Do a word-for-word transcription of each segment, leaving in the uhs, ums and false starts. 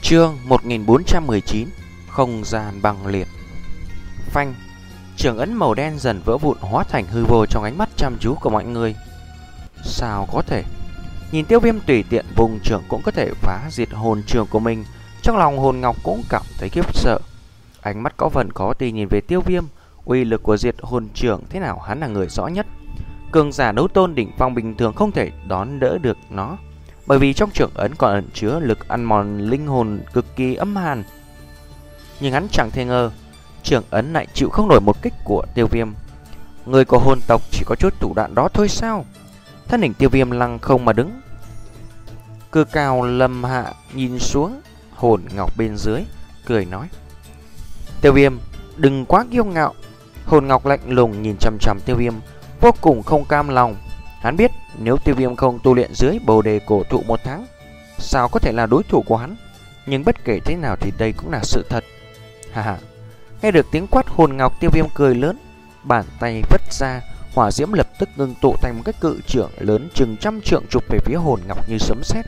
Chương một nghìn bốn trăm mười chín. Không gian băng liệt. Phanh. Trường ấn màu đen dần vỡ vụn hóa thành hư vô trong ánh mắt chăm chú của mọi người. Sao có thể? Nhìn Tiêu Viêm tùy tiện vùng trường cũng có thể phá diệt hồn trường của mình. Trong lòng Hồn Ngọc cũng cảm thấy khiếp sợ. Ánh mắt có phần khó tin nhìn về Tiêu Viêm. Uy lực của diệt hồn trường thế nào hắn là người rõ nhất. Cường giả đấu tôn đỉnh phong bình thường không thể đón đỡ được nó, bởi vì trong trường ấn còn ẩn chứa lực ăn mòn linh hồn cực kỳ âm hàn. Nhưng hắn chẳng thể ngờ trường ấn lại chịu không nổi một kích của Tiêu Viêm. Người của hồn tộc chỉ có chút thủ đoạn đó thôi sao? Thân hình Tiêu Viêm lăng không mà đứng, cư cao lâm hạ nhìn xuống Hồn Ngọc bên dưới, cười nói: Tiêu Viêm, đừng quá kiêu ngạo. Hồn Ngọc lạnh lùng nhìn chằm chằm Tiêu Viêm, vô cùng không cam lòng. Hắn biết nếu Tiêu Viêm không tu luyện dưới bồ đề cổ thụ một tháng, sao có thể là đối thủ của hắn. Nhưng bất kể thế nào thì đây cũng là sự thật. Ha ha. Nghe được tiếng quát Hồn Ngọc, Tiêu Viêm cười lớn, bàn tay vất ra, hỏa diễm lập tức ngưng tụ thành một cái cự trưởng lớn chừng trăm trượng chụp về phía Hồn Ngọc như sấm sét.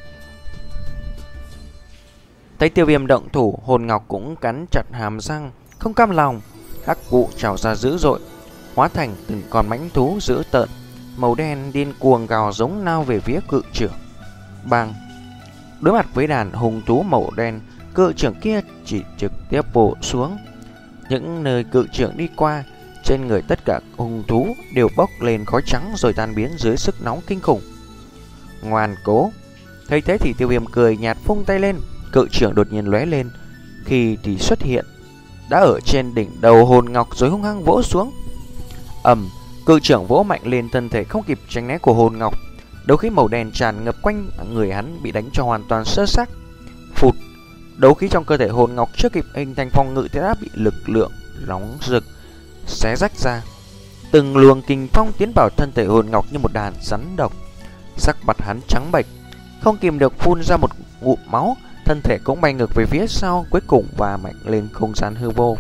Thấy Tiêu Viêm động thủ, Hồn Ngọc cũng cắn chặt hàm răng, không cam lòng, hắc vụ trào ra dữ dội, hóa thành từng con mãnh thú dữ tợn, màu đen điên cuồng gào giống lao về phía cự trưởng. Bang! Đối mặt với đàn hung thú màu đen, cự trưởng kia chỉ trực tiếp bổ xuống. Những nơi cự trưởng đi qua, trên người tất cả hung thú đều bốc lên khói trắng rồi tan biến dưới sức nóng kinh khủng. Ngoan cố! Thấy thế thì Tiêu Viêm cười nhạt vung tay lên, cự trưởng đột nhiên lóe lên, khi thì xuất hiện đã ở trên đỉnh đầu Hồn Ngọc rồi hung hăng vỗ xuống. Ầm! Cự trưởng vỗ mạnh lên, thân thể không kịp tránh né của Hồn Ngọc, đấu khí màu đen tràn ngập quanh người hắn bị đánh cho hoàn toàn sơ xác. Phụt! Đấu khí trong cơ thể Hồn Ngọc chưa kịp hình thành phòng ngự thì đã bị lực lượng nóng rực xé rách ra. Từng luồng kình phong tiến vào thân thể Hồn Ngọc như một đàn rắn độc. Sắc mặt hắn trắng bệch, không kìm được phun ra một ngụm máu, thân thể cũng bay ngược về phía sau, cuối cùng và mạnh lên không gian hư vô.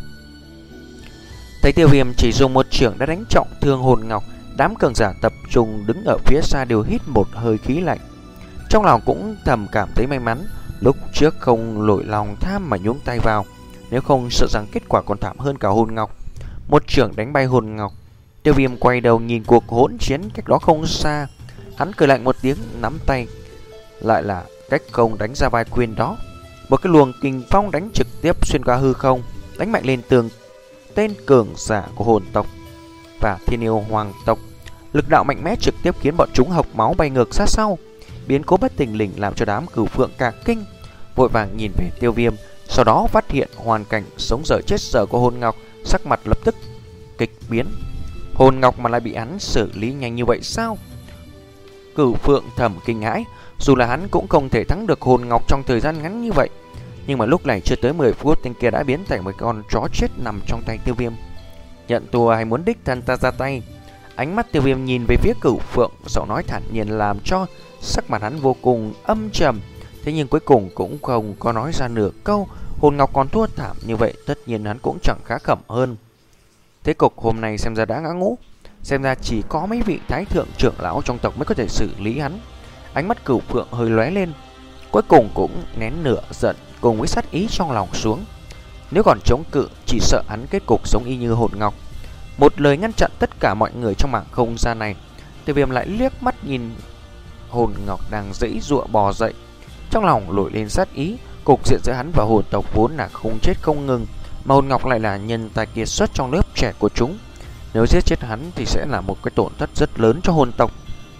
Thấy Tiêu Viêm chỉ dùng một chưởng đã đánh trọng thương Hồn Ngọc, đám cường giả tập trung đứng ở phía xa đều hít một hơi khí lạnh. Trong lòng cũng thầm cảm thấy may mắn lúc trước không nổi lòng tham mà nhúng tay vào, nếu không sợ rằng kết quả còn thảm hơn cả Hồn Ngọc. Một chưởng đánh bay Hồn Ngọc, Tiêu Viêm quay đầu nhìn cuộc hỗn chiến cách đó không xa, hắn cười lạnh một tiếng, nắm tay lại là cách không đánh ra vai quyền đó. Một cái luồng kình phong đánh trực tiếp xuyên qua hư không, đánh mạnh lên tường tên cường giả của hồn tộc và thiên yêu hoàng tộc. Lực đạo mạnh mẽ trực tiếp khiến bọn chúng hộc máu bay ngược ra sau. Biến cố bất thình lình làm cho đám cửu phượng cả kinh, vội vàng nhìn về Tiêu Viêm, sau đó phát hiện hoàn cảnh sống dở chết dở của Hồn Ngọc, sắc mặt lập tức kịch biến. Hồn Ngọc mà lại bị hắn xử lý nhanh như vậy sao? Cửu phượng thầm kinh hãi, dù là hắn cũng không thể thắng được Hồn Ngọc trong thời gian ngắn như vậy. Nhưng mà lúc này chưa tới mười phút, tên kia đã biến thành một con chó chết nằm trong tay Tiêu Viêm. Nhận thua hay muốn đích thân ta ra tay? Ánh mắt Tiêu Viêm nhìn về phía Cửu Phượng, giọng nói thản nhiên làm cho sắc mặt hắn vô cùng âm trầm. Thế nhưng cuối cùng cũng không có nói ra nửa câu. Hồn Ngọc còn thua thảm như vậy, tất nhiên hắn cũng chẳng khá khẩm hơn. Thế cục hôm nay xem ra đã ngã ngũ, xem ra chỉ có mấy vị thái thượng trưởng lão trong tộc mới có thể xử lý hắn. Ánh mắt Cửu Phượng hơi lóe lên, cuối cùng cũng nén nửa giận cùng với sát ý trong lòng xuống. Nếu còn chống cự, chỉ sợ hắn kết cục giống y như Hồn Ngọc. Một lời ngăn chặn tất cả mọi người trong mảng không gian này, Tiêu Viêm lại liếc mắt nhìn Hồn Ngọc đang giãy giụa bò dậy, trong lòng nổi lên sát ý. Cục diện giữa hắn và hồn tộc vốn là không chết không ngừng, mà Hồn Ngọc lại là nhân tài kiệt xuất trong lớp trẻ của chúng. Nếu giết chết hắn thì sẽ là một cái tổn thất rất lớn cho hồn tộc.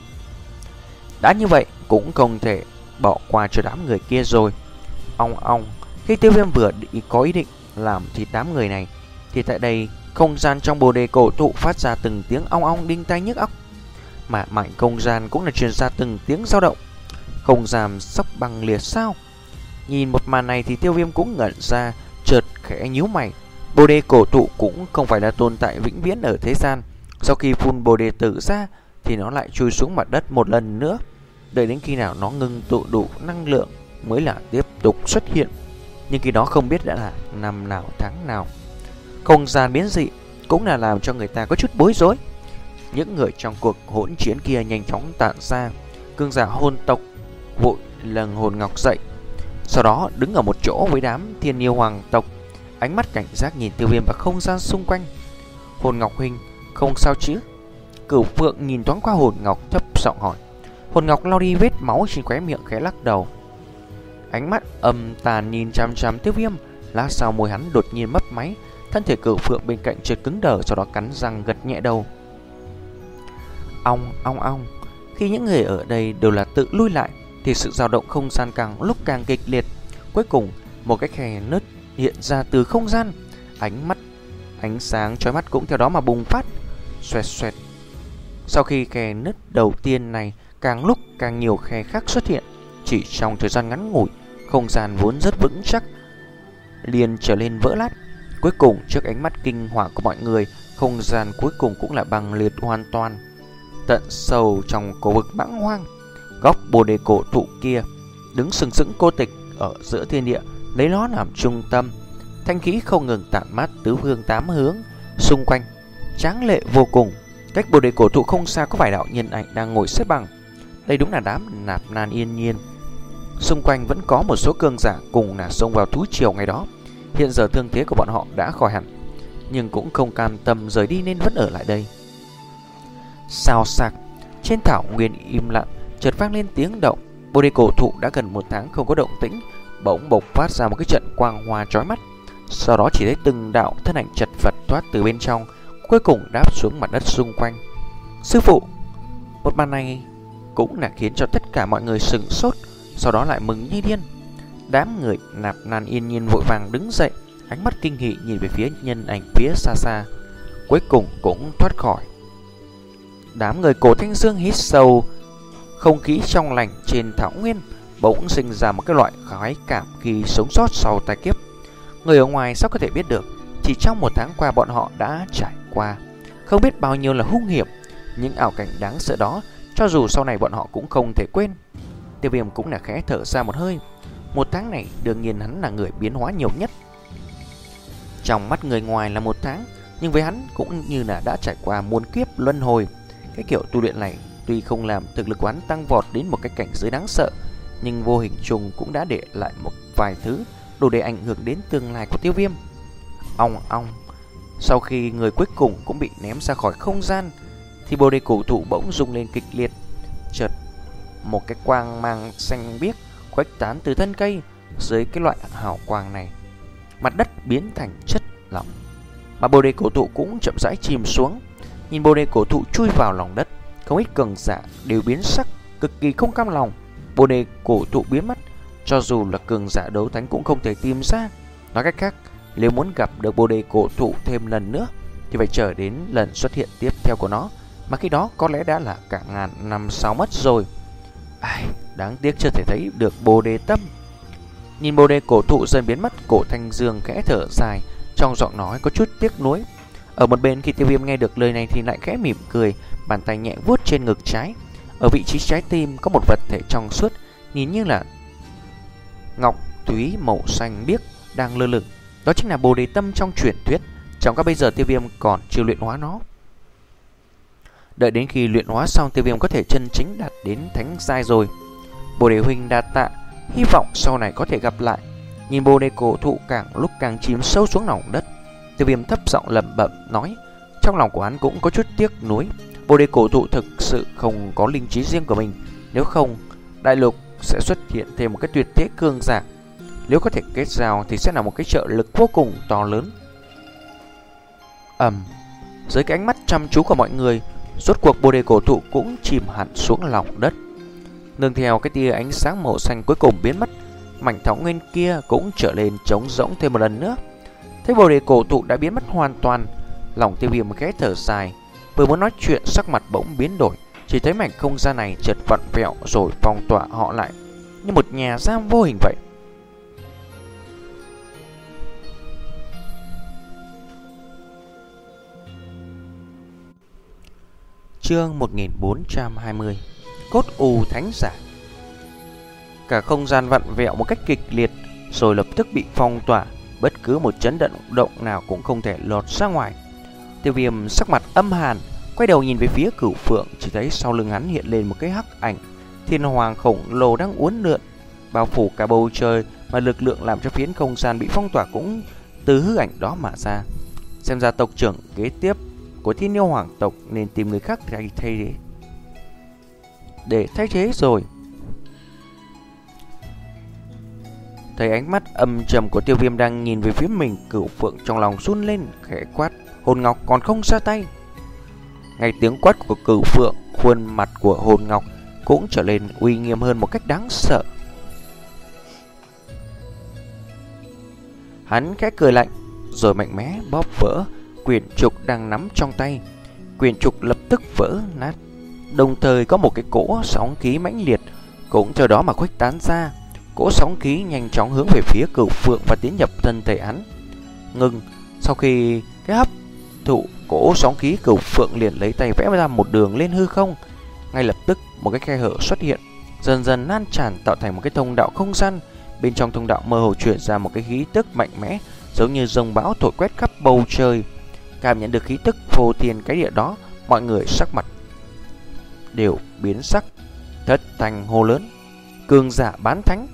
Đã như vậy cũng không thể bỏ qua cho đám người kia rồi. Ong ong, khi Tiêu Viêm vừa định có ý định làm thịt đám người này, thì tại đây không gian trong bồ đề cổ thụ phát ra từng tiếng ong ong đinh tai nhức óc, mà mạnh không gian cũng là truyền ra từng tiếng dao động. Không gian sốc băng liệt sao? Nhìn một màn này thì Tiêu Viêm cũng ngẩn ra, chợt khẽ nhíu mày. Bồ đề cổ thụ cũng không phải là tồn tại vĩnh viễn ở thế gian. Sau khi phun bồ đề tử ra thì nó lại chui xuống mặt đất một lần nữa, đợi đến khi nào nó ngưng tụ đủ năng lượng mới là tiếp tục xuất hiện. Nhưng khi đó không biết đã là năm nào tháng nào. Không gian biến dị cũng là làm cho người ta có chút bối rối. Những người trong cuộc hỗn chiến kia nhanh chóng tản ra. Cường giả hồn tộc vội lầng Hồn Ngọc dậy, sau đó đứng ở một chỗ với đám thiên yêu hoàng tộc, ánh mắt cảnh giác nhìn Tiêu Viêm và không gian xung quanh. Hồn Ngọc huynh, không sao chứ? Cửu Phượng nhìn thoáng qua Hồn Ngọc thấp giọng hỏi. Hồn Ngọc lau đi vết máu trên khóe miệng, khẽ lắc đầu. Ánh mắt âm tàn nhìn chằm chằm Tiêu Viêm. Lát sau môi hắn đột nhiên mấp máy, thân thể Cửu Phượng bên cạnh chợt cứng đờ, sau đó cắn răng gật nhẹ đầu. Ong ong ong. Khi những người ở đây đều là tự lui lại thì sự dao động không gian càng lúc càng kịch liệt. Cuối cùng một cái khe nứt hiện ra từ không gian, ánh mắt ánh sáng chói mắt cũng theo đó mà bùng phát. Xoẹt xoẹt. Sau khi khe nứt đầu tiên này, càng lúc càng nhiều khe khác xuất hiện. Chỉ trong thời gian ngắn ngủi, không gian vốn rất vững chắc liền trở lên vỡ lát. Cuối cùng trước ánh mắt kinh hoàng của mọi người, không gian cuối cùng cũng là băng liệt hoàn toàn. Tận sâu trong cổ vực mãng hoang, góc bồ đề cổ thụ kia đứng sừng sững cô tịch ở giữa thiên địa, lấy nó làm trung tâm. Thanh khí không ngừng tản mát tứ phương tám hướng xung quanh, tráng lệ vô cùng. Cách bồ đề cổ thụ không xa có vài đạo nhân ảnh đang ngồi xếp bằng. Đây đúng là đám nạp nan yên nhiên. Xung quanh vẫn có một số cường giả cùng là xông vào thú triều ngày đó. Hiện giờ thương thế của bọn họ đã khỏi hẳn, nhưng cũng không cam tâm rời đi nên vẫn ở lại đây. Xào xạc, trên thảo nguyên im lặng, chợt vang lên tiếng động. Bồ đề cổ thụ đã gần một tháng không có động tĩnh, bỗng bộc phát ra một cái trận quang hoa chói mắt. Sau đó chỉ thấy từng đạo thân ảnh chật vật thoát từ bên trong, cuối cùng đáp xuống mặt đất xung quanh. Sư phụ! Một màn này cũng là khiến cho tất cả mọi người sửng sốt, sau đó lại mừng như điên. Đám người nạp nan yên nhiên vội vàng đứng dậy, ánh mắt kinh hỉ nhìn về phía nhân ảnh phía xa xa, cuối cùng cũng thoát khỏi. Đám người Cổ Thanh Dương hít sâu không khí trong lành trên thảo nguyên, bỗng sinh ra một cái loại khoái cảm khi sống sót sau tai kiếp. Người ở ngoài sao có thể biết được, chỉ trong một tháng qua bọn họ đã trải qua không biết bao nhiêu là hung hiểm. Những ảo cảnh đáng sợ đó, cho dù sau này bọn họ cũng không thể quên. Tiêu Viêm cũng là khẽ thở ra một hơi. Một tháng này đương nhiên hắn là người biến hóa nhiều nhất. Trong mắt người ngoài là một tháng, nhưng với hắn cũng như là đã trải qua muôn kiếp luân hồi. Cái kiểu tu luyện này tuy không làm thực lực của hắn tăng vọt đến một cái cảnh giới đáng sợ, nhưng vô hình chung cũng đã để lại một vài thứ đủ để ảnh hưởng đến tương lai của Tiêu Viêm. Ong ong. Sau khi người cuối cùng cũng bị ném ra khỏi không gian, thì bồ đề cổ thụ bỗng rung lên kịch liệt. Chợt một cái quang mang xanh biếc khuếch tán từ thân cây. Dưới cái loại hào quang này, mặt đất biến thành chất lỏng, mà bồ đề cổ thụ cũng chậm rãi chìm xuống. Nhìn bồ đề cổ thụ chui vào lòng đất, không ít cường giả đều biến sắc, cực kỳ không cam lòng. Bồ đề cổ thụ biến mất, cho dù là cường giả đấu thánh cũng không thể tìm ra. Nói cách khác, nếu muốn gặp được bồ đề cổ thụ thêm lần nữa thì phải chờ đến lần xuất hiện tiếp theo của nó, mà khi đó có lẽ đã là cả ngàn năm sau mất rồi. Ai, đáng tiếc chưa thể thấy được bồ đề tâm. Nhìn bồ đề cổ thụ dần biến mất, Cổ Thanh Dương khẽ thở dài, trong giọng nói có chút tiếc nuối. Ở một bên khi Tiêu Viêm nghe được lời này thì lại khẽ mỉm cười, bàn tay nhẹ vuốt trên ngực trái. Ở vị trí trái tim có một vật thể trong suốt, nhìn như là ngọc thúy màu xanh biếc đang lơ lửng. Đó chính là bồ đề tâm trong truyền thuyết. Trong các bây giờ Tiêu Viêm còn chưa luyện hóa nó. Đợi đến khi luyện hóa xong, Tiêu Viêm có thể chân chính đạt đến thánh giai rồi. Bồ đề huynh đa tạ, hy vọng sau này có thể gặp lại. Nhìn bồ đề cổ thụ càng lúc càng chìm sâu xuống lòng đất, Tiêu Viêm thấp giọng lẩm bẩm nói. Trong lòng của hắn cũng có chút tiếc nuối. Bồ đề cổ thụ thực sự không có linh trí riêng của mình, nếu không đại lục sẽ xuất hiện thêm một cái tuyệt thế cường giả. Nếu có thể kết giao thì sẽ là một cái trợ lực vô cùng to lớn. Ầm, dưới cái ánh mắt chăm chú của mọi người, rốt cuộc bồ đề cổ thụ cũng chìm hẳn xuống lòng đất. Nương theo cái tia ánh sáng màu xanh cuối cùng biến mất, mảnh thảo nguyên kia cũng trở lên trống rỗng thêm một lần nữa. Thấy bồ đề cổ thụ đã biến mất hoàn toàn, lòng Tiêu Viêm khẽ thở dài. Vừa muốn nói chuyện, sắc mặt bỗng biến đổi. Chỉ thấy mảnh không gian này chợt vặn vẹo rồi phong tỏa họ lại như một nhà giam vô hình vậy. Chương một nghìn bốn trăm hai mươi. Cốt U Thánh Giả. Cả không gian vặn vẹo một cách kịch liệt, rồi lập tức bị phong tỏa. Bất cứ một chấn động động nào cũng không thể lọt ra ngoài. Tiêu Viêm sắc mặt âm hàn, quay đầu nhìn về phía Cửu Phượng, chỉ thấy sau lưng hắn hiện lên một cái hắc ảnh thiên hoàng khổng lồ đang uốn lượn, bao phủ cả bầu trời, mà lực lượng làm cho phiến không gian bị phong tỏa cũng từ hư ảnh đó mà ra. Xem ra tộc trưởng kế tiếp của Thiên Yêu Hoàng tộc nên tìm người khác thay thế để thay thế rồi. Thấy ánh mắt âm trầm của Tiêu Viêm đang nhìn về phía mình, Cửu Phượng trong lòng run lên, khẽ quát: Hồn Ngọc còn không ra tay. Ngay tiếng quát của Cửu Phượng, khuôn mặt của Hồn Ngọc cũng trở nên uy nghiêm hơn một cách đáng sợ. Hắn khẽ cười lạnh, rồi mạnh mẽ bóp vỡ quyển trục đang nắm trong tay. Quyển trục lập tức vỡ nát, đồng thời có một cái cỗ sóng khí mãnh liệt cũng theo đó mà khuếch tán ra. Cỗ sóng khí nhanh chóng hướng về phía Cửu Phượng và tiến nhập thân thể hắn. Ngừng, sau khi cái hấp thụ cỗ sóng khí, Cửu Phượng liền lấy tay vẽ ra một đường lên hư không. Ngay lập tức một cái khe hở xuất hiện, dần dần lan tràn tạo thành một cái thông đạo không gian. Bên trong thông đạo mơ hồ chuyển ra một cái khí tức mạnh mẽ, giống như dòng bão thổi quét khắp bầu trời. Cảm nhận được khí tức vô thiên cái địa đó, mọi người sắc mặt đều biến sắc, thất thanh hô lớn: cường giả bán thánh!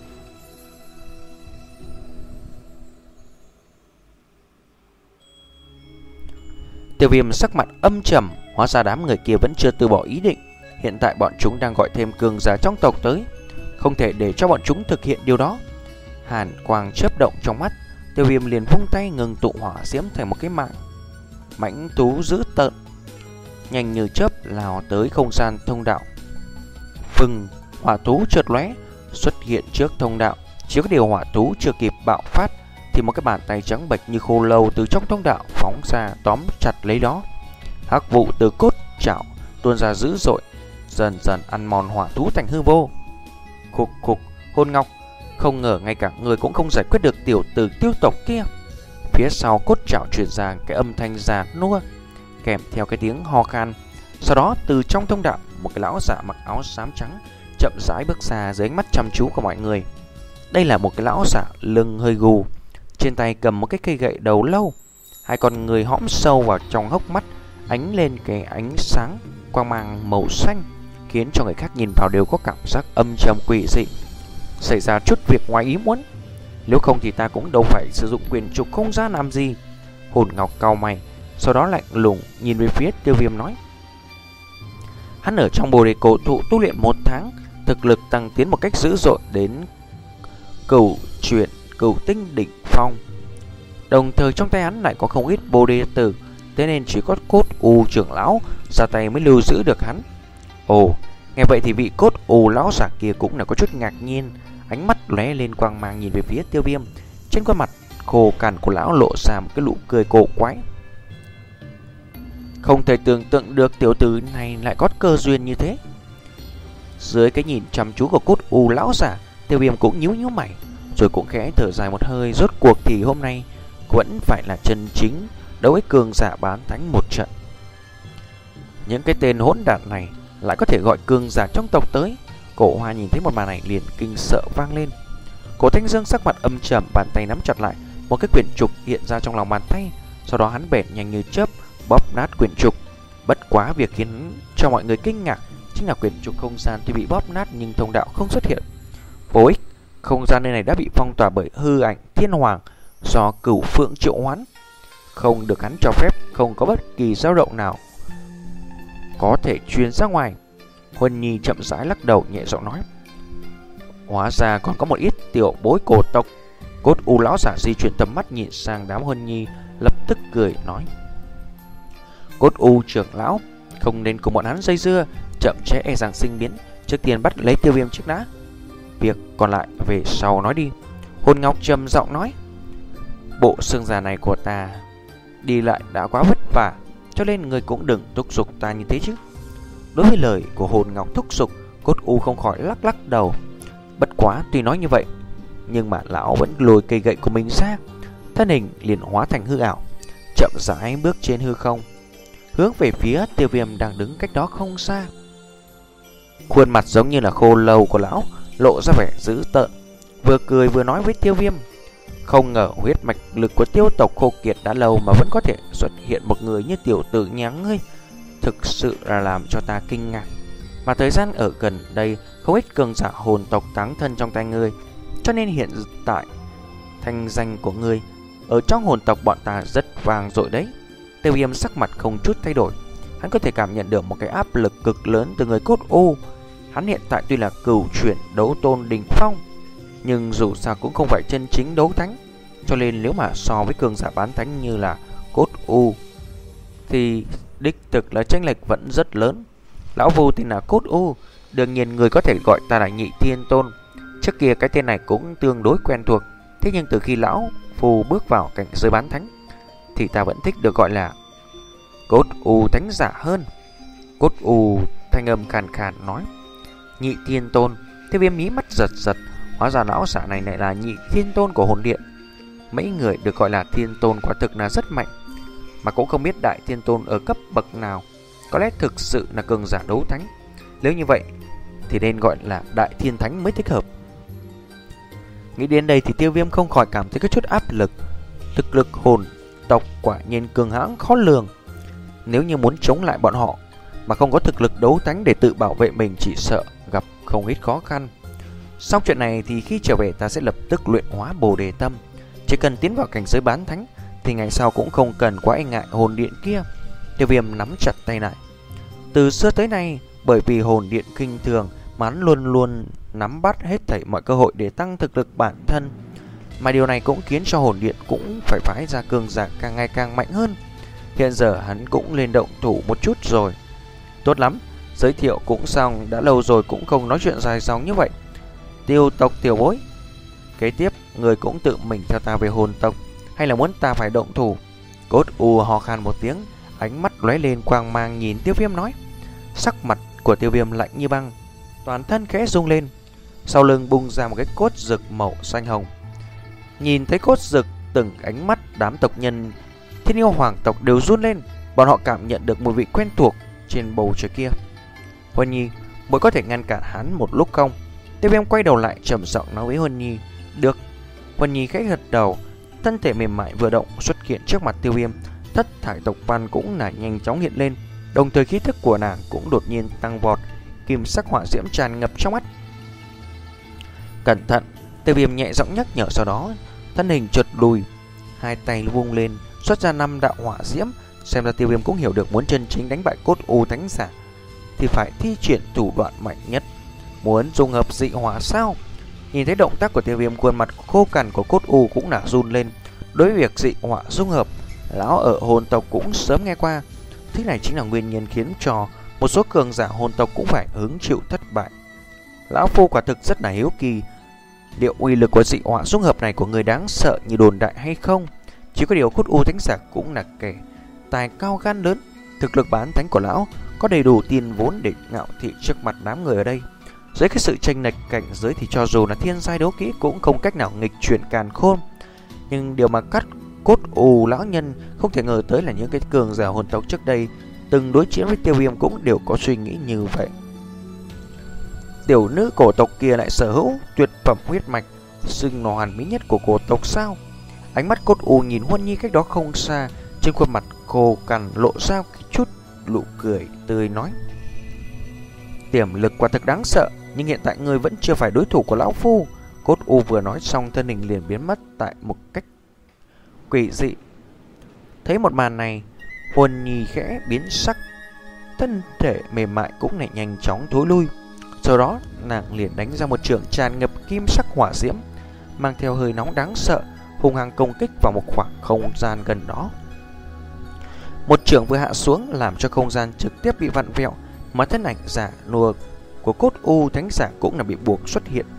Tiêu Viêm sắc mặt âm trầm, hóa ra đám người kia vẫn chưa từ bỏ ý định. Hiện tại bọn chúng đang gọi thêm cường giả trong tộc tới, không thể để cho bọn chúng thực hiện điều đó. Hàn quang chớp động trong mắt, Tiêu Viêm liền vung tay ngừng tụ hỏa diễm thành một cái mạng mãnh thú dữ tợn, nhanh như chớp lao tới không gian thông đạo. Phừng, hỏa thú chợt lóe xuất hiện trước thông đạo. Chỉ có điều hỏa thú chưa kịp bạo phát thì một cái bàn tay trắng bệch như khô lâu từ trong thông đạo phóng ra tóm chặt lấy đó. Hắc vụ từ cốt chảo tuôn ra dữ dội, dần dần ăn mòn hỏa thú thành hư vô. Khục khục, Hồn Ngọc, không ngờ ngay cả người cũng không giải quyết được tiểu tử Tiêu tộc kia. Phía sau cốt chảo truyền ra cái âm thanh già nua kèm theo cái tiếng ho khan. Sau đó từ trong thông đạo, một cái lão giả mặc áo xám trắng chậm rãi bước ra dưới ánh mắt chăm chú của mọi người. Đây là một cái lão giả lưng hơi gù, trên tay cầm một cái cây gậy đầu lâu, hai con người hõm sâu vào trong hốc mắt, ánh lên cái ánh sáng quang mang màu xanh, khiến cho người khác nhìn vào đều có cảm giác âm trầm quỷ dị. Xảy ra chút việc ngoài ý muốn, nếu không thì ta cũng đâu phải sử dụng quyền trục không gian làm gì. Hồn Ngọc cau mày, sau đó lạnh lùng nhìn về phía Tiêu Viêm nói: hắn ở trong Bồ Đề Cổ Thụ tu luyện một tháng, thực lực tăng tiến một cách dữ dội đến cửu chuyển cửu tinh đỉnh phong. Đồng thời trong tay hắn lại có không ít Bồ Đề tử, thế nên chỉ có Cốt U trưởng lão ra tay mới lưu giữ được hắn. Ồ, nghe vậy thì vị Cốt U lão giả kia cũng là có chút ngạc nhiên, ánh mắt lóe lên quang mang nhìn về phía Tiêu Viêm. Trên khuôn mặt khô cằn của lão lộ ra một cái nụ cười cổ quái. Không thể tưởng tượng được tiểu tử này lại có cơ duyên như thế. Dưới cái nhìn chăm chú của Cốt U lão giả, Tiêu Viêm cũng nhíu nhíu mày, rồi cũng khẽ thở dài một hơi. Rốt cuộc thì hôm nay vẫn phải là chân chính đấu với cường giả bán thánh một trận. Những cái tên hỗn đản này lại có thể gọi cường giả trong tộc tới. Cổ Hoa nhìn thấy một màn này liền kinh sợ vang lên. Cổ Thanh Dương sắc mặt âm trầm, bàn tay nắm chặt lại, một cái quyển trục hiện ra trong lòng bàn tay. Sau đó hắn bèn nhanh như chớp bóp nát quyển trục. Bất quá việc khiến cho mọi người kinh ngạc chính là quyển trục không gian tuy bị bóp nát nhưng thông đạo không xuất hiện. Vô ích, không gian nơi này đã bị phong tỏa bởi hư ảnh thiên hoàng do Cửu Phượng triệu hoán, không được hắn cho phép, không có bất kỳ dao động nào có thể truyền ra ngoài. Huân Nhi chậm rãi lắc đầu nhẹ giọng nói: hóa ra còn có một ít tiểu bối cổ tộc. Cốt U lão giả di chuyển tầm mắt nhìn sang đám Huân Nhi, lập tức cười nói: Cốt U trưởng lão, không nên cùng bọn hắn dây dưa, chậm trễ e rằng sinh biến. Trước tiên bắt lấy Tiêu Viêm trước đã, việc còn lại về sau nói đi. Hồn Ngọc trầm giọng nói: bộ xương già này của ta đi lại đã quá vất vả, cho nên người cũng đừng thúc giục ta như thế chứ. Đối với lời của Hồn Ngọc thúc giục, Cốt U không khỏi lắc lắc đầu. Bất quá tuy nói như vậy, nhưng mà lão vẫn lùi cây gậy của mình ra, thân hình liền hóa thành hư ảo, chậm rãi bước trên hư không, hướng về phía Tiêu Viêm đang đứng cách đó không xa. Khuôn mặt giống như là khô lâu của lão lộ ra vẻ dữ tợn, vừa cười vừa nói với Tiêu Viêm: không ngờ huyết mạch lực của Tiêu tộc khô kiệt đã lâu mà vẫn có thể xuất hiện một người như tiểu tử nhà ngươi, thực sự là làm cho ta kinh ngạc. Mà thời gian ở gần đây không ít cường giả hồn tộc táng thân trong tay ngươi, cho nên hiện tại thanh danh của ngươi ở trong hồn tộc bọn ta rất vang dội đấy. Tiêu Viêm sắc mặt không chút thay đổi. Hắn có thể cảm nhận được một cái áp lực cực lớn từ người Cốt U. Hắn hiện tại tuy là cửu chuyển đấu tôn đỉnh phong, nhưng dù sao cũng không phải chân chính đấu thánh, cho nên nếu mà so với cường giả bán thánh như là Cốt U thì đích thực là chênh lệch vẫn rất lớn. Lão Phu tên là Cốt U, đương nhiên người có thể gọi ta là Nhị Thiên Tôn. Trước kia cái tên này cũng tương đối quen thuộc, thế nhưng từ khi Lão Phu bước vào cảnh giới bán thánh thì ta vẫn thích được gọi là Cốt U thánh giả hơn. Cốt U thanh âm khàn khàn nói. Nhị Thiên Tôn. Tiêu Viêm mí mắt giật giật, hóa ra lão giả này lại là Nhị Thiên Tôn của hồn điện. Mấy người được gọi là Thiên Tôn quả thực là rất mạnh, mà cũng không biết Đại Thiên Tôn ở cấp bậc nào. Có lẽ thực sự là cường giả đấu thánh. Nếu như vậy thì nên gọi là Đại Thiên Thánh mới thích hợp. Nghĩ đến đây thì Tiêu Viêm không khỏi cảm thấy có chút áp lực. Thực lực hồn tộc quả nhiên cường hãn khó lường. Nếu như muốn chống lại bọn họ mà không có thực lực đấu thánh để tự bảo vệ mình, chỉ sợ gặp không ít khó khăn. Sau chuyện này thì khi trở về ta sẽ lập tức luyện hóa Bồ Đề Tâm. Chỉ cần tiến vào cảnh giới bán thánh thì ngày sau cũng không cần quá e ngại hồn điện kia. Tiêu Viêm nắm chặt tay lại. Từ xưa tới nay, bởi vì hồn điện kinh thường mà hắn luôn luôn nắm bắt hết thảy mọi cơ hội để tăng thực lực bản thân, mà điều này cũng khiến cho hồn điện cũng phải phái ra cường giả càng ngày càng mạnh hơn. Hiện giờ hắn cũng lên động thủ một chút rồi. Tốt lắm, giới thiệu cũng xong, đã lâu rồi cũng không nói chuyện dài dòng như vậy. Tiêu tộc tiểu bối, kế tiếp người cũng tự mình theo ta về hồn tộc, hay là muốn ta phải động thủ? Cốt U ho khan một tiếng, ánh mắt lóe lên quang mang nhìn Tiêu Viêm nói. Sắc mặt của Tiêu Viêm lạnh như băng, toàn thân khẽ rung lên, sau lưng bung ra một cái cốt rực màu xanh hồng. Nhìn thấy cốt rực, từng ánh mắt đám tộc nhân Thiên Yêu Hoàng tộc đều run lên. Bọn họ cảm nhận được mùi vị quen thuộc trên bầu trời kia. Huân Nhi, muội có thể ngăn cản hắn một lúc không? Tiêu Viêm quay đầu lại trầm giọng nói với Huân Nhi. Được. Huân Nhi khẽ gật đầu, thân thể mềm mại vừa động xuất hiện trước mặt Tiêu Viêm. Thất thải tộc văn cũng là nhanh chóng hiện lên, đồng thời khí thức của nàng cũng đột nhiên tăng vọt, kim sắc hỏa diễm tràn ngập trong mắt. Cẩn thận! Tiêu Viêm nhẹ giọng nhắc nhở, sau đó thân hình chợt lùi, hai tay vung lên xuất ra năm đạo hỏa diễm. Xem ra Tiêu Viêm cũng hiểu được muốn chân chính đánh bại Cốt U thánh giả thì phải thi triển thủ đoạn mạnh nhất. Muốn dung hợp dị hỏa sao? Nhìn thấy động tác của Tiêu Viêm, khuôn mặt khô cằn của Cốt U cũng đã run lên. Đối với việc dị hỏa dung hợp, lão ở hồn tộc cũng sớm nghe qua. Thế này chính là nguyên nhân khiến cho một số cường giả hồn tộc cũng phải hứng chịu thất bại. Lão Phu quả thực rất là hiếu kỳ, liệu uy lực của dị hỏa dung hợp này của người đáng sợ như đồn đại hay không? Chỉ có điều Cốt U thánh giả cũng là kẻ tài cao gan lớn, thực lực bán thánh của lão có đầy đủ tiền vốn để ngạo thị trước mặt đám người ở đây. Dưới cái sự chênh lệch cảnh giới thì cho dù là thiên giai đấu kỹ cũng không cách nào nghịch chuyển càn khôn. Nhưng điều mà cắt Cốt U lão nhân không thể ngờ tới là những cái cường giả hồn tộc trước đây từng đối chiến với Tiêu Viêm cũng đều có suy nghĩ như vậy. Tiểu nữ cổ tộc kia lại sở hữu tuyệt phẩm huyết mạch, xưng là hoàn mỹ nhất của cổ tộc sao? Ánh mắt Cốt U nhìn Huân Nhi cách đó không xa, trên khuôn mặt khô cằn lộ ra chút nụ cười tươi nói. Tiềm lực quả thực đáng sợ, nhưng hiện tại ngươi vẫn chưa phải đối thủ của lão Phu. Cốt U vừa nói xong, thân hình liền biến mất tại một cách quỷ dị. Thấy một màn này, Huân Nhi khẽ biến sắc, thân thể mềm mại cũng lại nhanh chóng thối lui. Sau đó nàng liền đánh ra một chưởng tràn ngập kim sắc hỏa diễm, mang theo hơi nóng đáng sợ, hung hăng công kích vào một khoảng không gian gần đó. Một chưởng vừa hạ xuống làm cho không gian trực tiếp bị vặn vẹo, mà thân ảnh giả nua của Cốt U thánh giả cũng là bị buộc xuất hiện.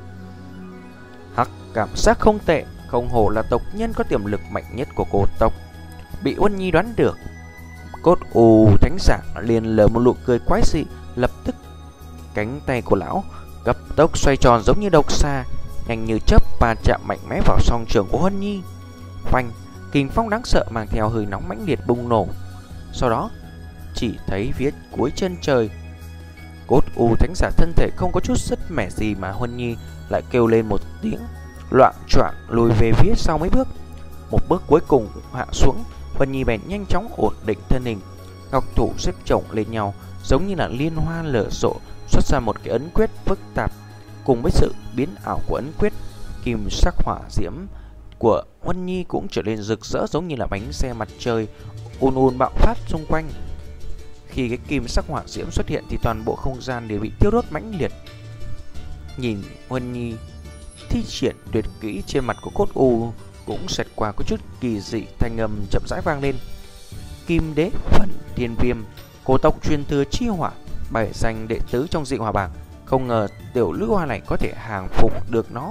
Hắc, cảm giác không tệ, không hổ là tộc nhân có tiềm lực mạnh nhất của cổ tộc. Bị Huân Nhi đoán được, Cốt U thánh giả liền lờ một nụ cười quái dị, lập tức cánh tay của lão cấp tốc xoay tròn giống như độc xà, nhanh như chớp va chạm mạnh mẽ vào song trường của Huân Nhi. Phanh, kình phong đáng sợ mang theo hơi nóng mãnh liệt bùng nổ. Sau đó chỉ thấy phía cuối chân trời, Cốt U thánh giả thân thể không có chút sức mẻ gì mà Huân Nhi lại kêu lên một tiếng, loạng choạng lùi về phía sau mấy bước. Một bước cuối cùng hạ xuống, Huân Nhi bèn nhanh chóng ổn định thân hình, ngọc thủ xếp chồng lên nhau giống như là liên hoa nở rộ, xuất ra một cái ấn quyết phức tạp. Cùng với sự biến ảo của ấn quyết, kim sắc hỏa diễm của Huân Nhi cũng trở nên rực rỡ giống như là bánh xe mặt trời ùn ùn bạo phát xung quanh. Khi cái kim sắc hỏa diễm xuất hiện thì toàn bộ không gian đều bị thiêu đốt mãnh liệt. Nhìn Huân Nhi thi triển tuyệt kỹ, trên mặt của Cốt U cũng xẹt qua có chút kỳ dị, thanh âm chậm rãi vang lên. Kim Đế Phần Thiên Viêm, cổ tộc truyền thừa chi hỏa, bảy danh đệ tứ trong dị hỏa bảng, không ngờ tiểu nữ hoa này có thể hàng phục được nó.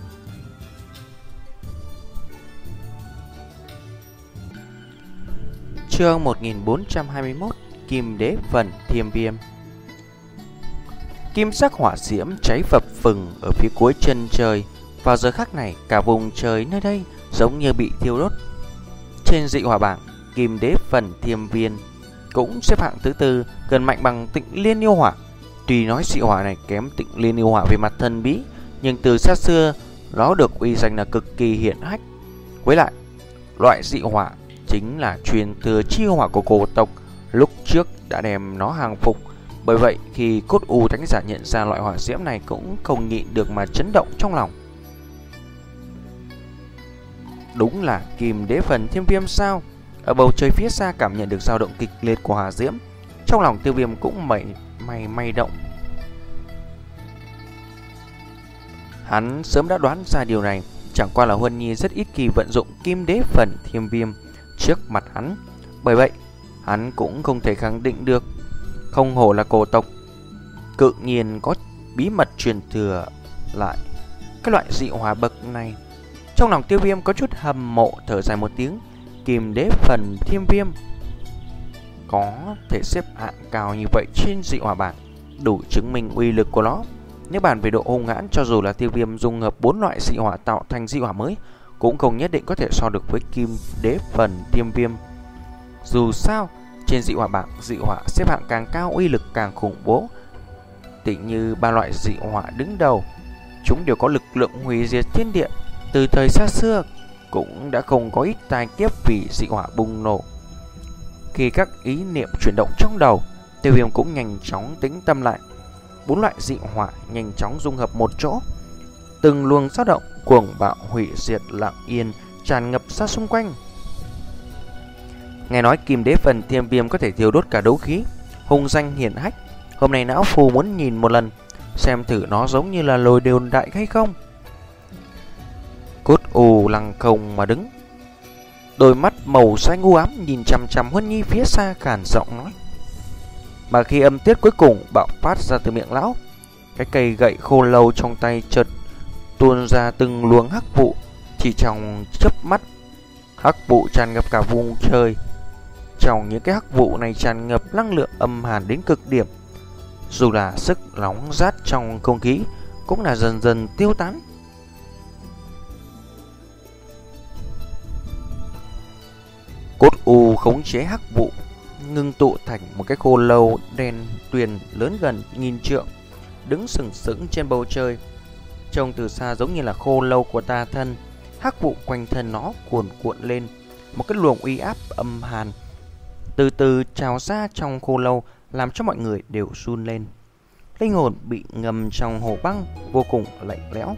Chương một nghìn bốn trăm hai mươi mốt, Kim Đế Phần Thiên Viêm. Kim sắc hỏa diễm cháy phập phừng ở phía cuối chân trời. Vào giờ khắc này, cả vùng trời nơi đây giống như bị thiêu đốt. Trên dị hỏa bảng, Kim Đế Phần Thiên Viêm cũng xếp hạng thứ tư, gần mạnh bằng Tịnh Liên Yêu Hỏa. Tuy nói dị hỏa này kém Tịnh Liên Yêu Hỏa về mặt thần bí, nhưng từ xa xưa nó được uy danh là cực kỳ hiển hách. Với lại, loại dị hỏa chính là truyền thừa chi hỏa của cổ tộc, lúc trước đã đem nó hàng phục. Bởi vậy khi Cốt U thánh giả nhận ra loại hỏa diễm này cũng không nhịn được mà chấn động trong lòng. Đúng là Kim Đế Phần Thiên Viêm sao? Ở bầu trời phía xa cảm nhận được dao động kịch liệt của hỏa diễm, trong lòng Tiêu Viêm cũng mảy may may động. Hắn sớm đã đoán ra điều này, chẳng qua là Huân Nhi rất ít khi vận dụng Kim Đế Phần Thiên Viêm trước mặt hắn. Bởi vậy hắn cũng không thể khẳng định được. Không hổ là cổ tộc, cự nhiên có bí mật truyền thừa lại cái loại dị hỏa bậc này. Trong lòng Tiêu Viêm có chút hâm mộ, thở dài một tiếng. Kim Đế Phần Thiên Viêm có thể xếp hạng cao như vậy trên dị hỏa bảng, đủ chứng minh uy lực của nó. Nếu bàn về độ hung hãn, cho dù là Tiêu Viêm dung hợp bốn loại dị hỏa tạo thành dị hỏa mới, cũng không nhất định có thể so được với Kim Đế Phần Thiên Viêm. Dù sao, trên dị hỏa bảng, dị hỏa xếp hạng càng cao, uy lực càng khủng bố. Tỉ như ba loại dị hỏa đứng đầu, chúng đều có lực lượng hủy diệt thiên địa. Từ thời xa xưa cũng đã không có ít tai kiếp vì dị hỏa bùng nổ. Khi các ý niệm chuyển động trong đầu, Tiêu Viêm cũng nhanh chóng tĩnh tâm lại. Bốn loại dị hỏa nhanh chóng dung hợp một chỗ, từng luồng dao động cuồng bạo hủy diệt lặng yên tràn ngập ra xung quanh. Nghe nói Kim Đế Phần Thiên Viêm có thể thiêu đốt cả đấu khí, hung danh hiển hách. Hôm nay lão phu muốn nhìn một lần, xem thử nó giống như là lôi đồn đại hay không. Cốt U lăng không mà đứng, đôi mắt màu xanh u ám nhìn chằm chằm Huân Nhi phía xa, khàn giọng nói. Mà khi âm tiết cuối cùng bạo phát ra từ miệng lão, cái cây gậy khô lâu trong tay chợt tuôn ra từng luồng hắc vụ. Chỉ trong chớp mắt, hắc vụ tràn ngập cả vùng trời. Trong những cái hắc vụ này tràn ngập năng lượng âm hàn đến cực điểm. Dù là sức nóng rát trong không khí cũng là dần dần tiêu tán. Cốt U khống chế hắc vụ, ngưng tụ thành một cái khô lâu đen tuyền lớn gần nghìn trượng, đứng sừng sững trên bầu trời. Trông từ xa giống như là khô lâu của tà thân. Hắc vụ quanh thân nó cuồn cuộn lên, một cái luồng uy áp âm hàn từ từ trào ra trong khô lâu, làm cho mọi người đều run lên. Linh hồn bị ngầm trong hồ băng, vô cùng lạnh lẽo.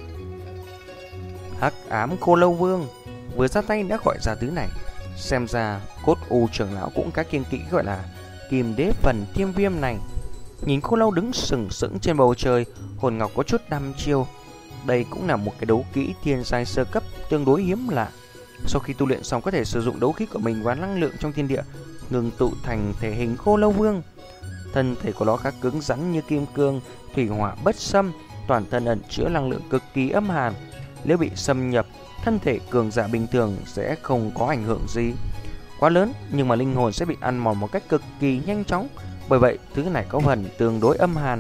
Hắc ám khô lâu vương vừa ra tay đã gọi ra thứ này. Xem ra Cốt U trưởng lão cũng cá kiêng kỵ gọi là Kim Đế Phần Thiên Viêm này. Nhìn khô lâu đứng sừng sững trên bầu trời, hồn ngọc có chút đăm chiêu. Đây cũng là một cái đấu kỹ thiên giai sơ cấp tương đối hiếm lạ. Sau khi tu luyện xong có thể sử dụng đấu khí của mình và năng lượng trong thiên địa ngừng tụ thành thể hình khô lâu vương. Thân thể của nó khá cứng rắn như kim cương, thủy hỏa bất xâm, toàn thân ẩn chứa năng lượng cực kỳ âm hàn. Nếu bị xâm nhập, thân thể cường giả bình thường sẽ không có ảnh hưởng gì quá lớn, nhưng mà linh hồn sẽ bị ăn mòn một cách cực kỳ nhanh chóng. Bởi vậy thứ này có phần tương đối âm hàn.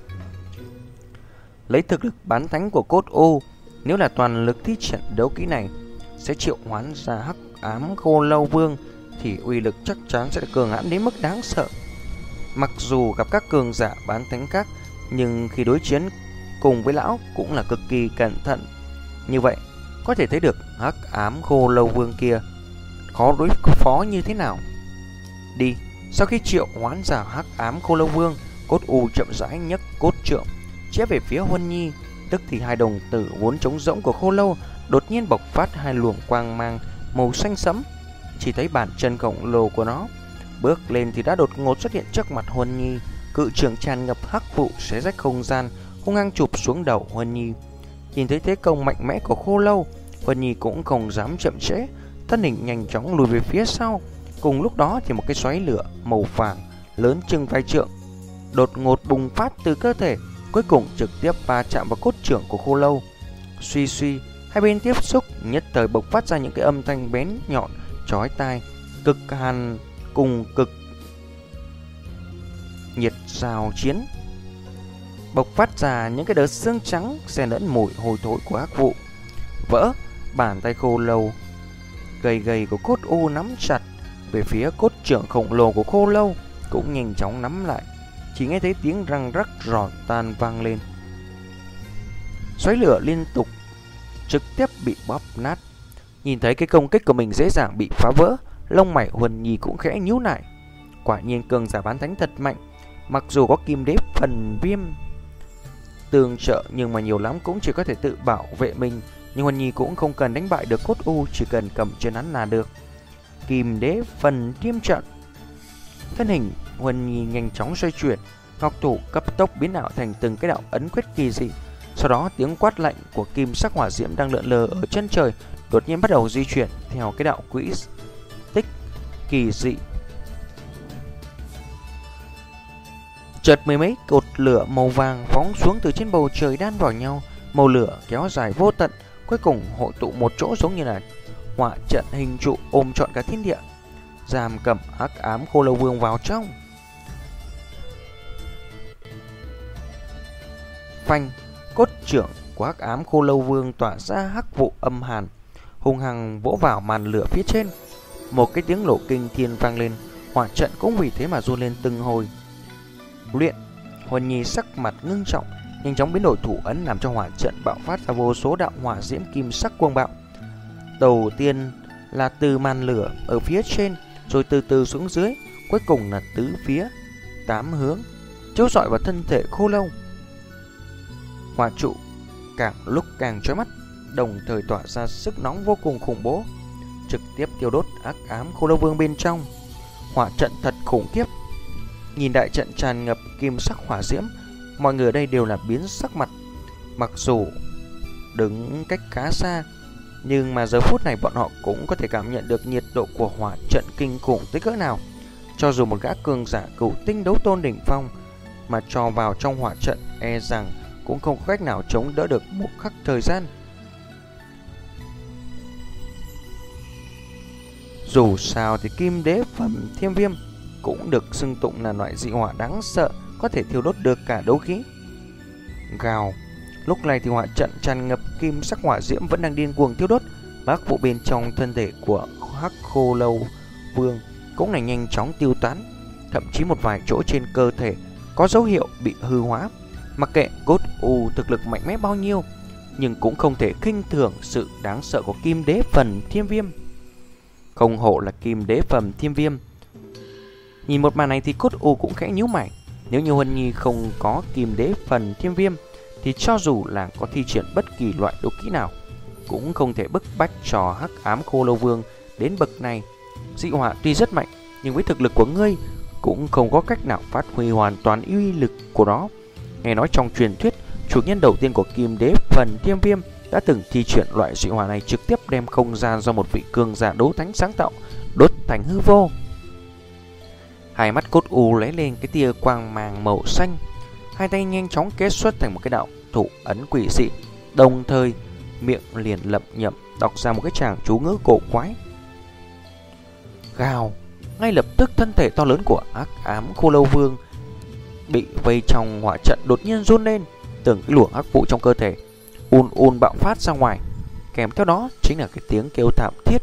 Lấy thực lực bán thánh của Cốt U, nếu là toàn lực thi triển đấu kỹ này sẽ triệu hoán ra hắc ám khô lâu vương, thì uy lực chắc chắn sẽ cường hãn đến mức đáng sợ. Mặc dù gặp các cường giả bán thánh khác, nhưng khi đối chiến cùng với lão cũng là cực kỳ cẩn thận. Như vậy có thể thấy được hắc ám khô lâu vương kia khó đối phó như thế nào. Đi. Sau khi triệu hoán ra hắc ám khô lâu vương, Cốt U chậm rãi nhấc cốt trượng chĩa về phía Huân Nhi, tức thì hai đồng tử vốn trống rỗng của khô lâu đột nhiên bộc phát hai luồng quang mang màu xanh sẫm. Chỉ thấy bàn chân khổng lồ của nó bước lên thì đã đột ngột xuất hiện trước mặt Huân Nhi, cự trường tràn ngập hắc vụ xé rách không gian, hung hăng chụp xuống đầu Huân Nhi. Nhìn thấy thế công mạnh mẽ của khô lâu, Huân Nhi cũng không dám chậm trễ, thân hình nhanh chóng lùi về phía sau. Cùng lúc đó thì một cái xoáy lửa màu vàng lớn chừng vài trượng đột ngột bùng phát từ cơ thể, cuối cùng trực tiếp va chạm vào cốt trưởng của khô lâu. Suy suy, hai bên tiếp xúc, nhất thời bộc phát ra những cái âm thanh bén nhọn chói tai, cực hàn cùng cực nhiệt giao chiến, bộc phát ra những cái đợt xương trắng xen lẫn mùi hôi thối của hắc vụ. Vỡ, bàn tay khô lâu gầy gầy của cốt u nắm chặt về phía cốt trưởng khổng lồ của khô lâu cũng nhanh chóng nắm lại. Chỉ nghe thấy tiếng răng rắc giòn tan vang lên. Xoáy lửa liên tục trực tiếp bị bóp nát. Nhìn thấy cái công kích của mình dễ dàng bị phá vỡ, lông mày Huân Nhi cũng khẽ nhíu lại. Quả nhiên cường giả bán thánh thật mạnh. Mặc dù có kim đế phần viêm tương trợ, nhưng mà nhiều lắm cũng chỉ có thể tự bảo vệ mình. Nhưng Huân Nhi cũng không cần đánh bại được cốt u, chỉ cần cầm chân hắn là được. Kim đế phần tiêm trận. Thân hình Huân Nhi nhanh chóng xoay chuyển, ngọc thủ cấp tốc biến ảo thành từng cái đạo ấn quyết kỳ dị. Sau đó tiếng quát lạnh của kim sắc hỏa diễm đang lượn lờ ở chân trời đột nhiên bắt đầu di chuyển theo cái đạo quỹ tích kỳ dị. Chợt mười mấy cột lửa màu vàng phóng xuống từ trên bầu trời đan vào nhau, màu lửa kéo dài vô tận, cuối cùng hội tụ một chỗ giống như là hỏa trận hình trụ ôm trọn cả thiên địa, giam cầm hắc ám khô lâu vương vào trong. Phanh, cốt trưởng của hắc ám khô lâu vương tỏa ra hắc vụ âm hàn, hung hăng vỗ vào màn lửa phía trên. Một cái tiếng nổ kinh thiên vang lên, hỏa trận cũng vì thế mà run lên từng hồi. Luyện, Huân Nhi sắc mặt ngưng trọng, nhanh chóng biến đổi thủ ấn làm cho hỏa trận bạo phát ra vô số đạo hỏa diễm kim sắc cuồng bạo. Đầu tiên là từ màn lửa ở phía trên, rồi từ từ xuống dưới, cuối cùng là tứ phía, tám hướng, chiếu rọi vào thân thể khô lâu. Hỏa trụ càng lúc càng chói mắt, đồng thời tỏa ra sức nóng vô cùng khủng bố, trực tiếp tiêu đốt ác ám khô lâu vương bên trong. Hỏa trận thật khủng khiếp. Nhìn đại trận tràn ngập kim sắc hỏa diễm, mọi người ở đây đều là biến sắc mặt. Mặc dù đứng cách khá xa, nhưng mà giờ phút này bọn họ cũng có thể cảm nhận được nhiệt độ của hỏa trận kinh khủng tới cỡ nào. Cho dù một gã cường giả cửu tinh đấu tôn đỉnh phong mà cho vào trong hỏa trận, e rằng cũng không có cách nào chống đỡ được một khắc thời gian. Dù sao thì kim đế phẩm thiêm viêm cũng được xưng tụng là loại dị hỏa đáng sợ, có thể thiêu đốt được cả đấu khí. Gào. Lúc này thì hỏa trận tràn ngập kim sắc hỏa diễm vẫn đang điên cuồng thiêu đốt, hắc vụ bên trong thân thể của hắc khô lâu vương cũng là nhanh chóng tiêu tán, thậm chí một vài chỗ trên cơ thể có dấu hiệu bị hư hóa. Mặc kệ cốt u thực lực mạnh mẽ bao nhiêu, nhưng cũng không thể khinh thường sự đáng sợ của kim đế phần thiêm viêm. Không hổ là kim đế phẩm thiêm viêm. Nhìn một màn này thì cốt u cũng khẽ nhíu mày. Nếu như Huân Nhi không có kim đế phần thiêm viêm thì cho dù là có thi triển bất kỳ loại đấu kỹ nào cũng không thể bức bách cho hắc ám khô lâu vương đến bậc này. Dị hỏa tuy rất mạnh, nhưng với thực lực của ngươi cũng không có cách nào phát huy hoàn toàn uy lực của nó. Nghe nói trong truyền thuyết, chủ nhân đầu tiên của kim đế phần thiêm viêm đã từng thi triển loại dị hỏa này, trực tiếp đem không gian do một vị cường giả đấu thánh sáng tạo đốt thành hư vô. Hai mắt cốt u lấy lên cái tia quang màng màu xanh, hai tay nhanh chóng kết xuất thành một cái đạo thủ ấn quỷ dị, đồng thời miệng liền lẩm nhẩm đọc ra một cái tràng chú ngữ cổ quái. Gào. Ngay lập tức thân thể to lớn của ác ám khô lâu vương bị vây trong hỏa trận đột nhiên run lên, từng cái luồng hắc vụ trong cơ thể un un bạo phát ra ngoài, kèm theo đó chính là cái tiếng kêu thảm thiết.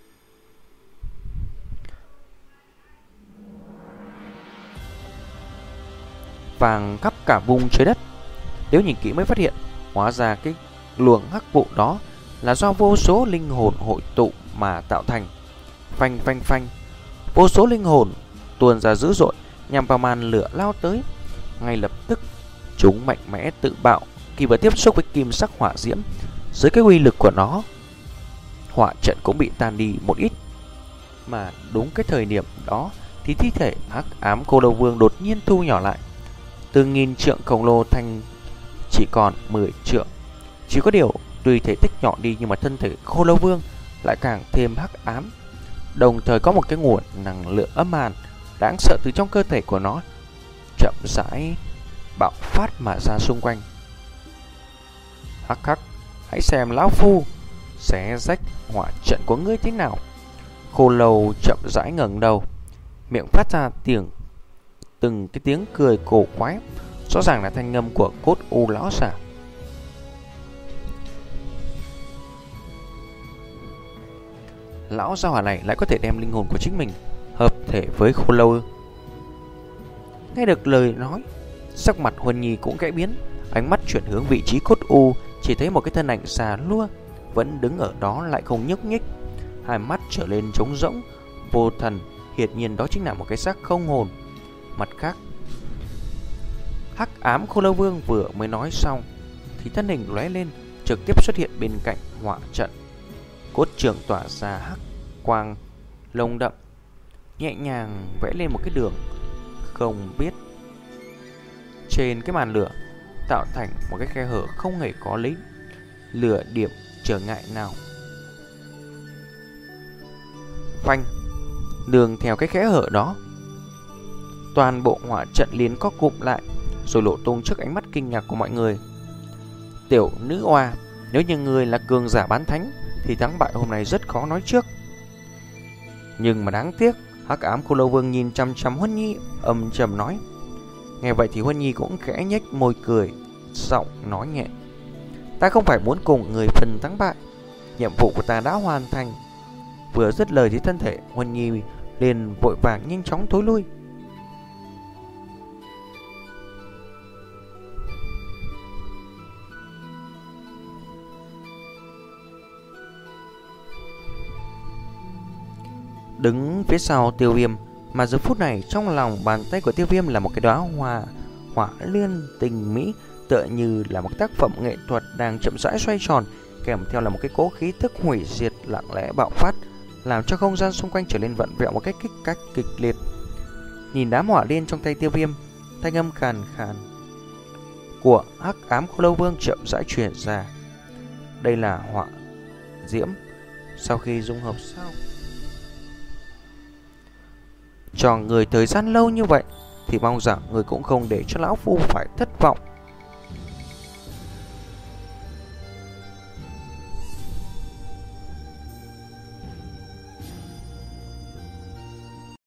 Vàng khắp cả vùng trời đất. Nếu nhìn kỹ mới phát hiện, hóa ra cái luồng hắc vụ đó là do vô số linh hồn hội tụ mà tạo thành. Phanh phanh phanh, vô số linh hồn tuôn ra dữ dội nhằm vào màn lửa lao tới. Ngay lập tức chúng mạnh mẽ tự bạo khi vừa tiếp xúc với kim sắc hỏa diễm, dưới cái uy lực của nó, hỏa trận cũng bị tan đi một ít. Mà đúng cái thời điểm đó thì thi thể hắc ám Khô Lâu Vương đột nhiên thu nhỏ lại, từ nghìn trượng khổng lồ thành chỉ còn mười trượng. Chỉ có điều tuy thể tích nhỏ đi nhưng mà thân thể Khô Lâu Vương lại càng thêm hắc ám, đồng thời có một cái nguồn năng lượng âm hàn đáng sợ từ trong cơ thể của nó chậm rãi bạo phát mà ra xung quanh. Hắc hắc, hãy xem lão phu xé rách hỏa trận của ngươi thế nào. Khô Lâu chậm rãi ngẩng đầu, miệng phát ra tiếng từng cái tiếng cười cổ quái, rõ ràng là thanh âm của Cốt U lão giả. Lão gia hỏa này lại có thể đem linh hồn của chính mình hợp thể với Khô Lâu. Nghe được lời nói, sắc mặt Huân Nhi cũng khẽ biến, ánh mắt chuyển hướng vị trí Cốt U, chỉ thấy một cái thân ảnh già nua vẫn đứng ở đó lại không nhúc nhích, hai mắt trở lên trống rỗng, vô thần. Hiển nhiên đó chính là một cái xác không hồn. Mặt khác, hắc ám Khô Lâu Vương vừa mới nói xong thì thân hình lóe lên, trực tiếp xuất hiện bên cạnh hỏa trận. Cốt trường tỏa ra hắc quang lông đậm, nhẹ nhàng vẽ lên một cái đường không biết trên cái màn lửa, tạo thành một cái khe hở không hề có lấy lửa điểm trở ngại nào. Phanh, đường theo cái kẽ hở đó, toàn bộ hỏa trận liền co cụm lại, rồi lộ tung trước ánh mắt kinh ngạc của mọi người. Tiểu nữ oa, nếu như người là cường giả bán thánh thì thắng bại hôm nay rất khó nói trước. Nhưng mà đáng tiếc, hắc ám Khô Lâu Vương nhìn chăm chăm Huân Nhi, âm trầm nói. Nghe vậy thì Huân Nhi cũng khẽ nhếch môi cười, giọng nói nhẹ: ta không phải muốn cùng người phân thắng bại, nhiệm vụ của ta đã hoàn thành. Vừa dứt lời thì thân thể Huân Nhi liền vội vàng nhanh chóng thối lui. Đứng phía sau Tiêu Viêm, mà giờ phút này trong lòng bàn tay của Tiêu Viêm là một cái đóa hoa hỏa liên tình mỹ, tựa như là một tác phẩm nghệ thuật đang chậm rãi xoay tròn, kèm theo là một cái cỗ khí tức hủy diệt lặng lẽ bạo phát, làm cho không gian xung quanh trở nên vặn vẹo một cách kích cách kịch liệt. Nhìn đám hỏa liên trong tay Tiêu Viêm, thanh âm khàn khàn của hắc ám Khô Lâu Vương chậm rãi truyền ra. Đây là hỏa diễm sau khi dung hợp sao? Cho người thời gian lâu như vậy thì mong rằng người cũng không để cho lão phu phải thất vọng.